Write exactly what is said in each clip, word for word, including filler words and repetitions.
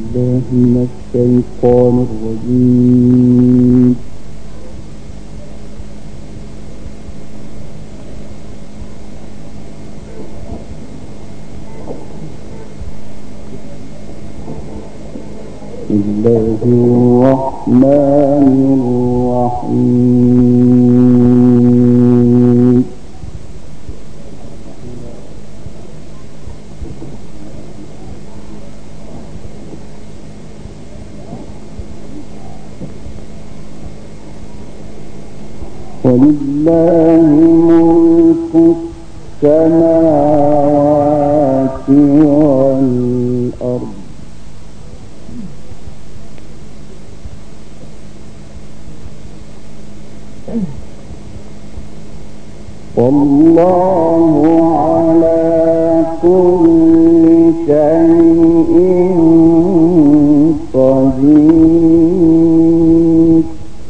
بالله من الشيطان الرجيم. بسم الله الرحمن الرحيم. ولله ملك السماوات والأرض والله على كل شيء قدير.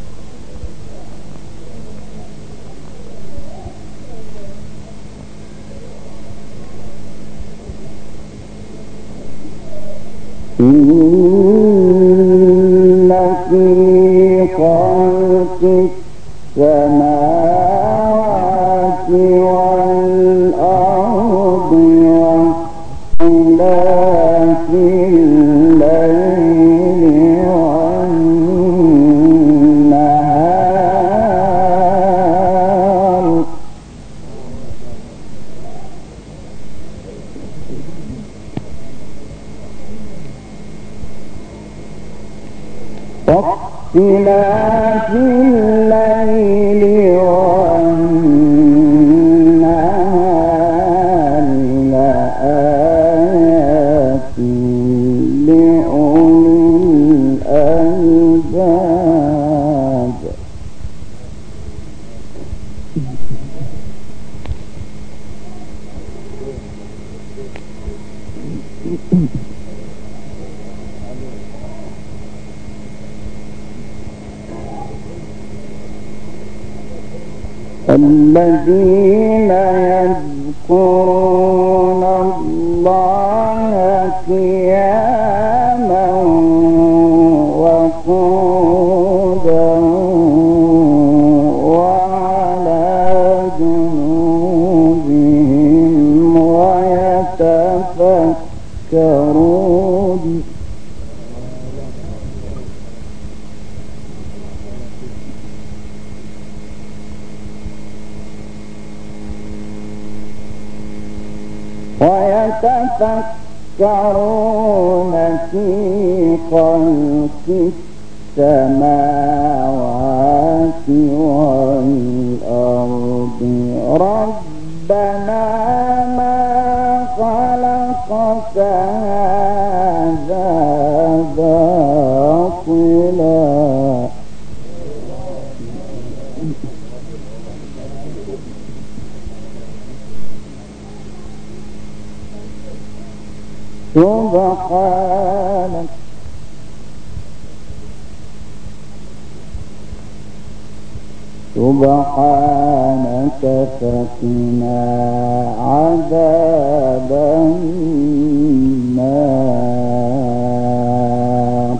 إن في خلق السماوات والأرض واختلاف الليل والنهار واختلاف الليل والنهار لآيات لأولي الألباب. الذين يذكرون الله قياما وقعودا وعلى جنوبهم ويتفكرون ويتفكرون في خلق السماوات والأرض ربنا ما خلقت هذا باطلا سبحانك سبحانك فقنا عذاب النار.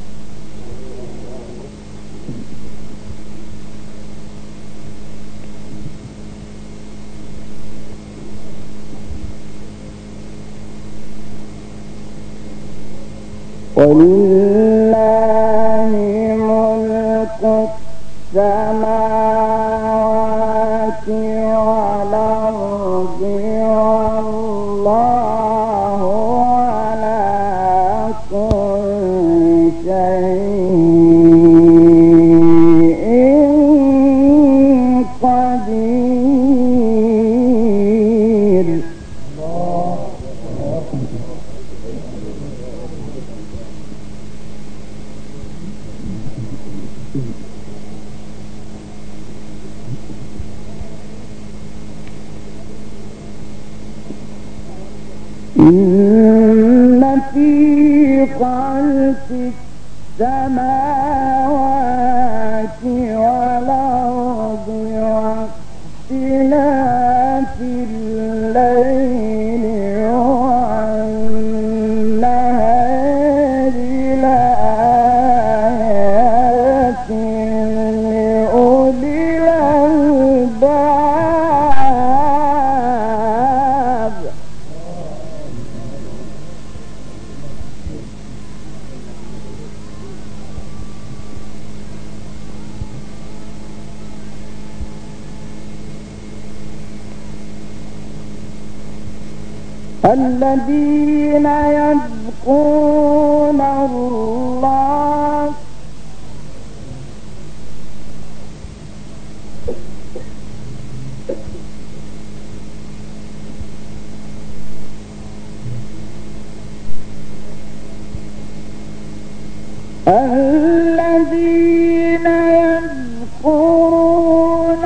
ولله ملك السماوات والأرض والله على كل شيء قدير. إن في خلق السماوات والأرض واختلاف الليل والنهار الذين يذكرون الله الذين يذكرون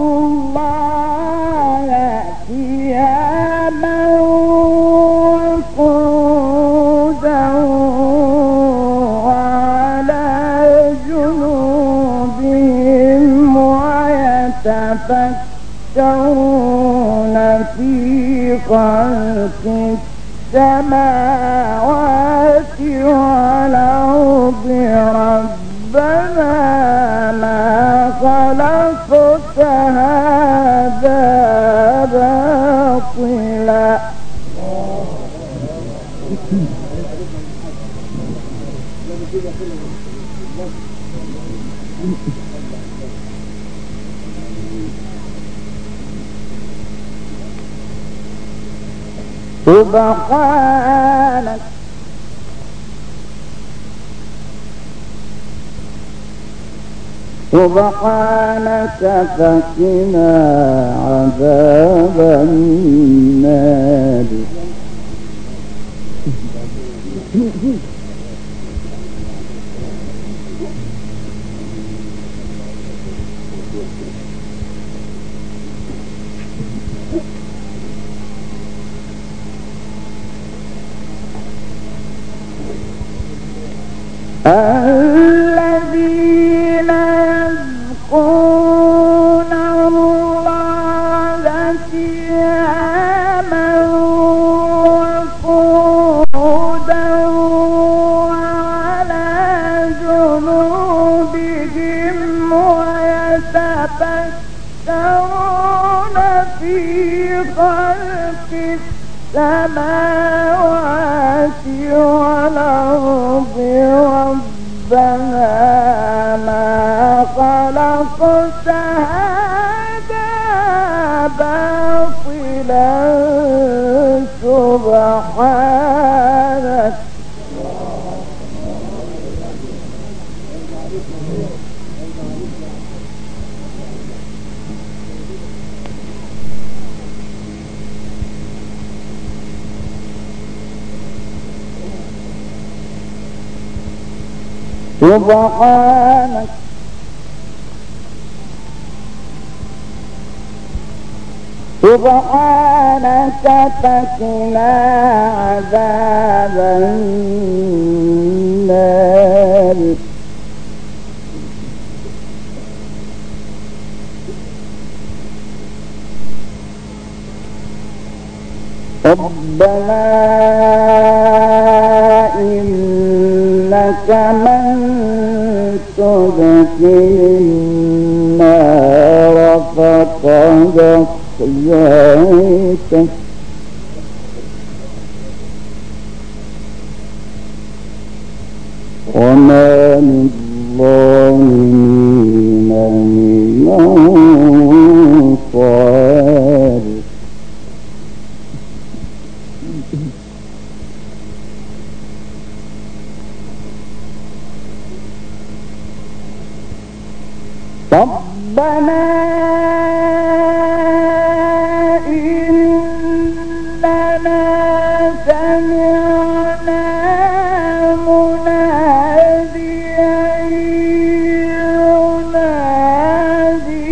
الله قياما وقعودا وعلى جنوبهم ويتفكرون في خلق السماوات والأرض ربنا ما خلقت هذا باطلا سبحانك سبحانك فقنا عذاب النار الذين يذكرون الله قياما وقعودا وعلى جنوبهم ويتفكرون في خلق السماوات والأرض ربنا ما خلقت هذا باطلا سبحانك سبحانك سبحانك فقنا عذاب النار ربنا إنك من تدخل النار فقد أخزيته وما للظالمين من أنصار ربنا إننا سمعنا مناديا ينادي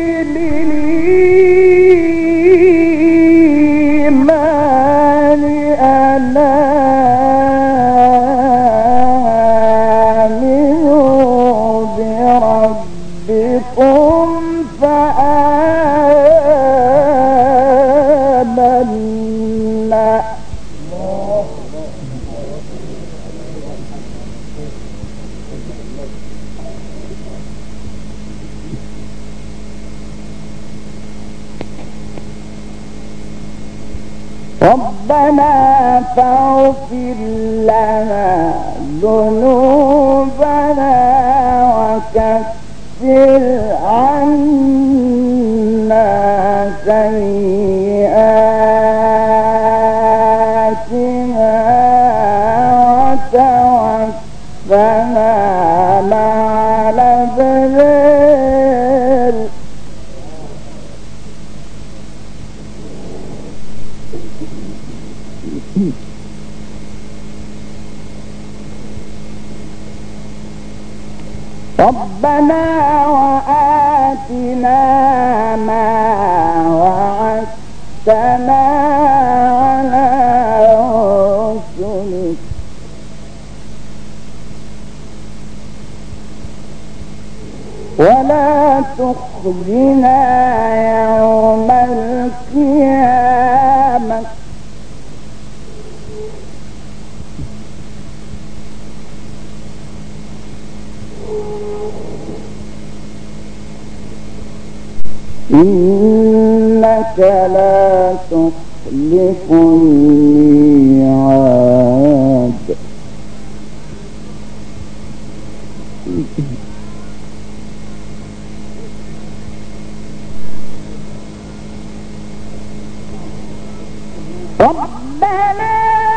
للإيمان أن آمنوا بربكم فآمنا ربنا فاغفر لنا ذنوبنا وكفر عنا سيئاتنا وتوفنا مع الأبرار. ربنا وآتنا ما وعدتنا على رسلك ولا تخزنا يوم القيامة إنك لا تخلف الميعاد. ربنا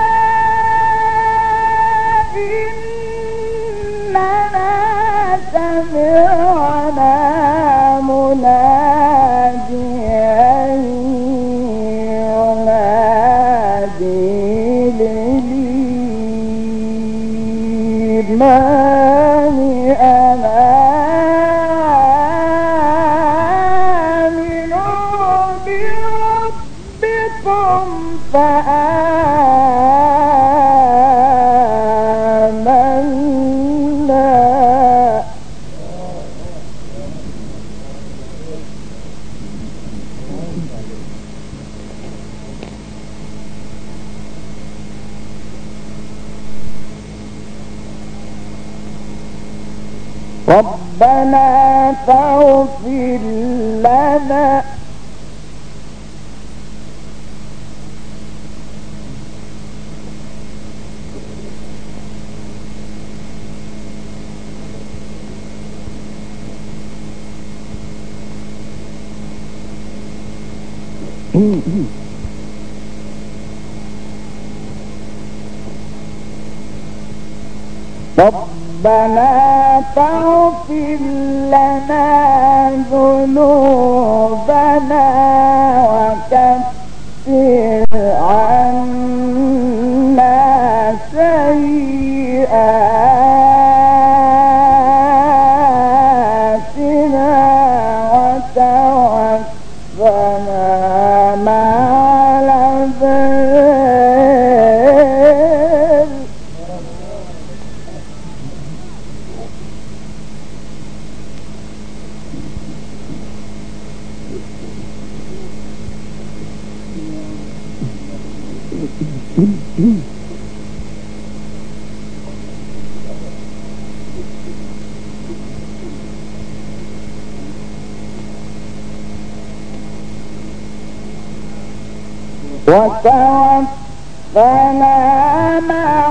إننا سمعنا مناديا ينادي للإيمان أن آمنوا بربكم فآمنا. ربنا فاغفر لنا ربنا فاغفر لنا ذنوبنا وكفر عنا سيئاتنا وتوفنا مع الأبرار. وتوفنا مع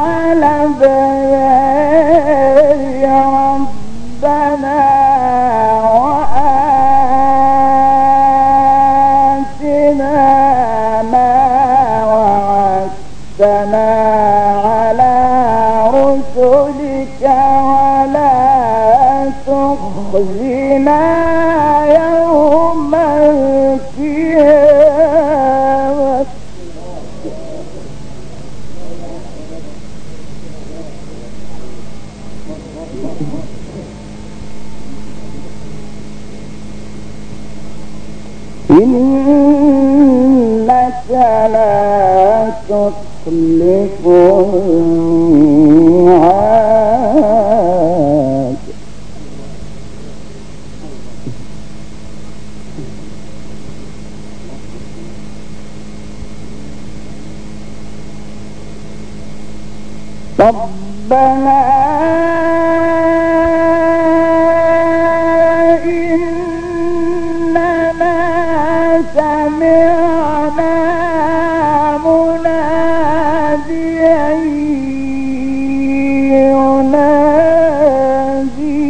الأبرار. ربنا وآتنا ما وعدتنا على رسلك ولا تخزنا يوم القيامة إنك لا تخلف الميعاد. ربنا إننا سمعنا مناديا ينادي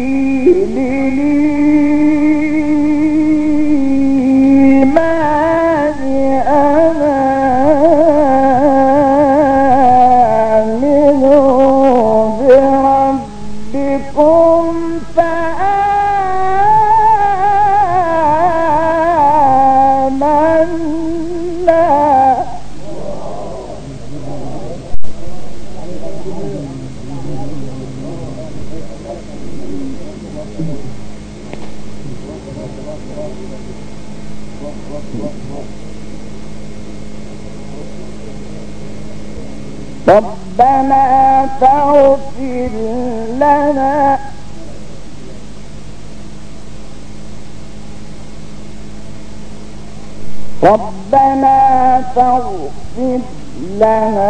للإيمان أن آمنوا ربنا فاغفر لنا ربنا فاغفر لنا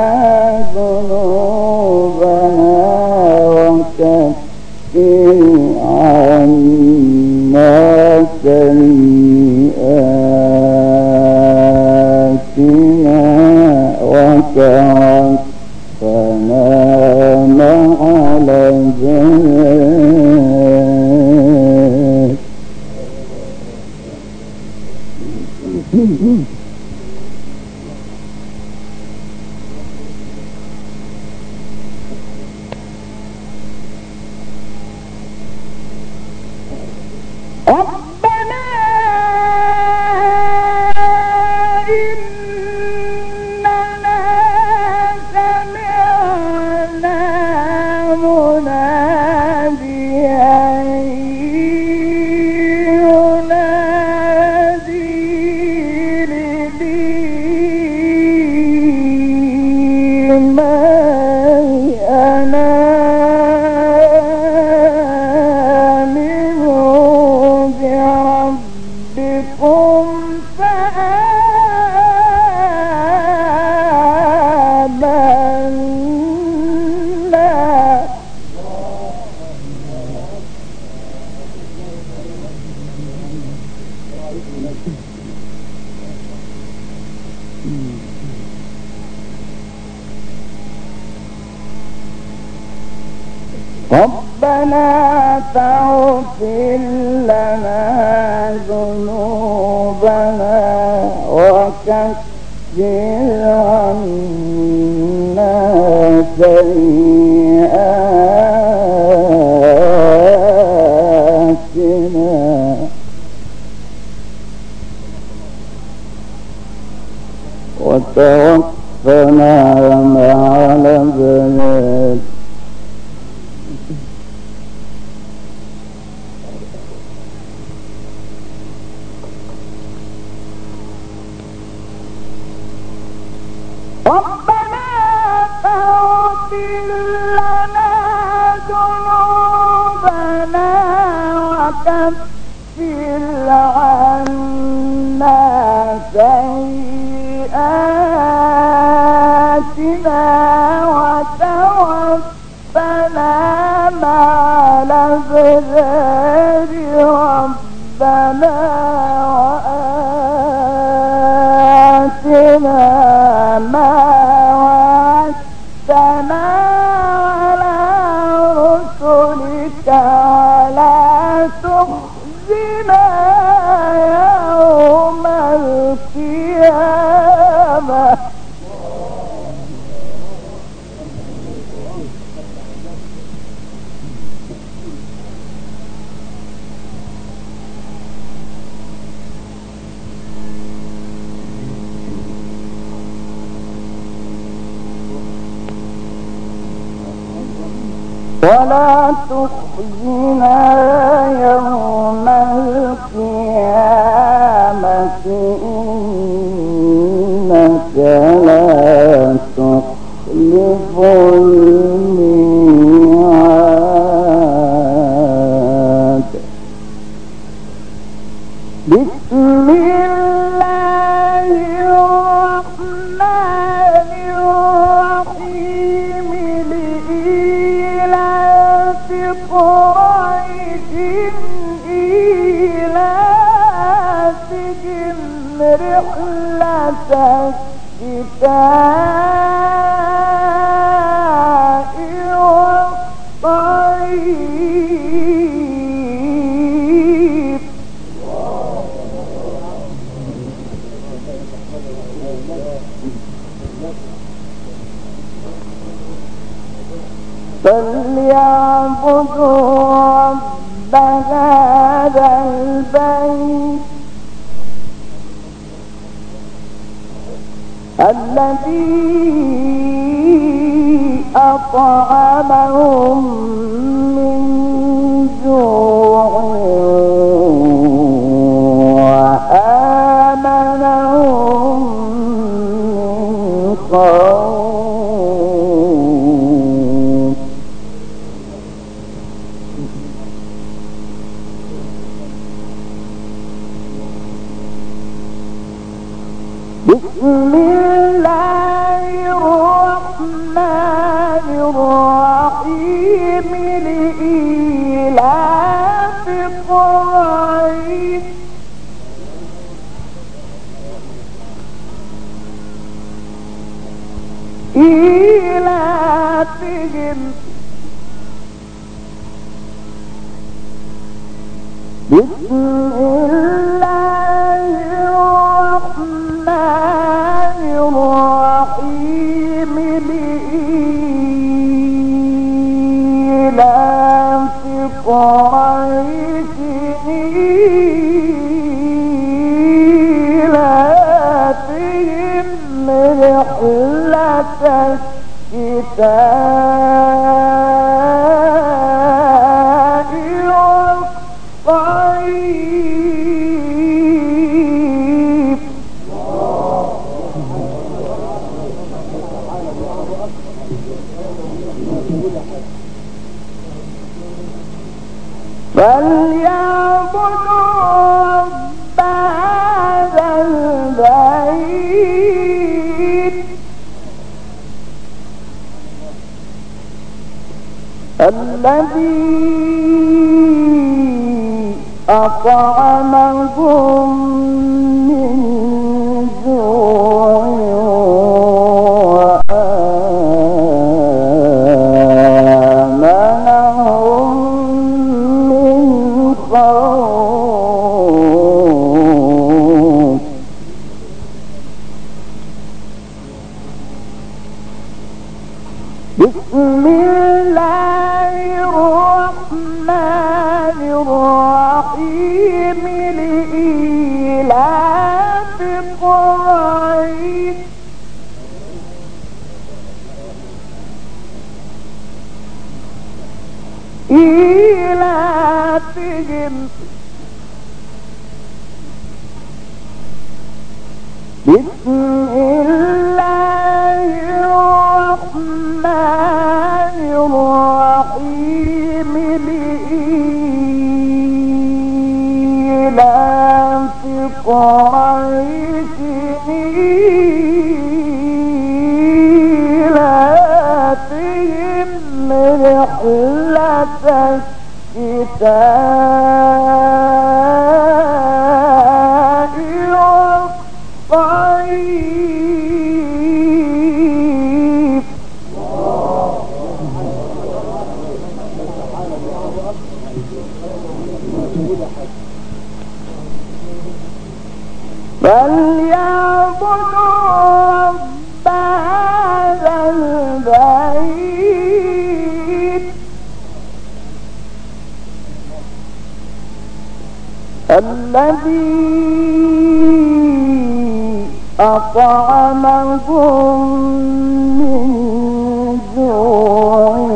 ذنوبنا وكفر عنا سيئاتنا وتوفنا مع الأبرار. ربنا إننا سمعنا مناديا ينادي للإيمان أن آمنوا بربكم فآمنا. ربنا فاغفر لنا ذنوبنا وكفر عنا سيئاتنا وتوفنا مع الأبرار. ربنا فاغفر لنا ذنوبنا وكفر عنا سيئاتنا وتوفنا مع الأبرار. ربنا وآتنا ما وعدتنا على رسلك ولا تخزنا يوم القيامة. ولا تخزنا يوم القيامة إنك لا تخلف الميعاد. بسم الله الرحمن الرحيم. لإيلاف قريش إيلافهم رحلة الشتاء والصيف. فليعبدوا رب هذا البيت الذي أطعمهم من جوع وآمنهم من خوف. بسم الله الرحمن الرحيم لإيلاف قريش إيلافهم بسم الله الرحمن الرحيم لإيلاف قريش إيلافهم رحلة الشتاء والصيف. فليعبدوا رب هذا البيت الذي أطعمهم من جوع وآمنهم من خوف. بسم الله الرحمن الرحيم لإيلاف قريش إيلافهم بسم الله الرحمن الرحيم لإيلاف قريش إيلافهم رحلة الشتاء والصيف. فليعبدوا رب هذا البيت الذي أطعمهم من جوع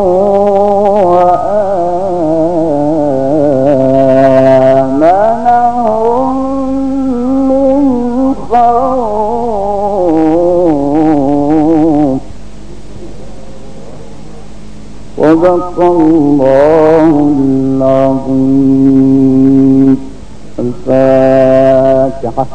وآمنهم من خوف. صدق الله العظيم. الفاتحة.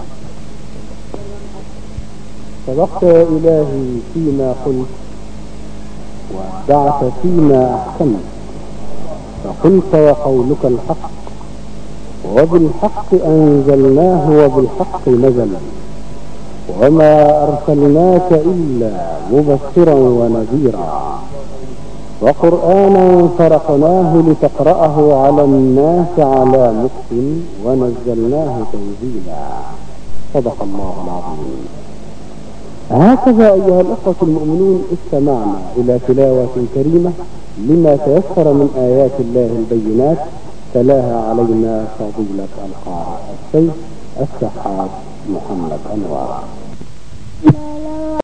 صدقت يا إلهي فيما قلت وأبدعت فيما أحسنت، فقلت وقولك الحق، وبالحق أنزلناه وبالحق نزل، وما أرسلناك إلا مبشرا ونذيرا، وقرآنا فرقناه لتقرأه على الناس على مكث ونزلناه تنزيلا. صدق الله العظيم. هكذا أيها الأخوة المؤمنون استمعنا إلى تلاوة كريمة لما تيسر من آيات الله البينات، تلاها علينا فضيلة القارئ الشيخ الشحات محمد أنوار.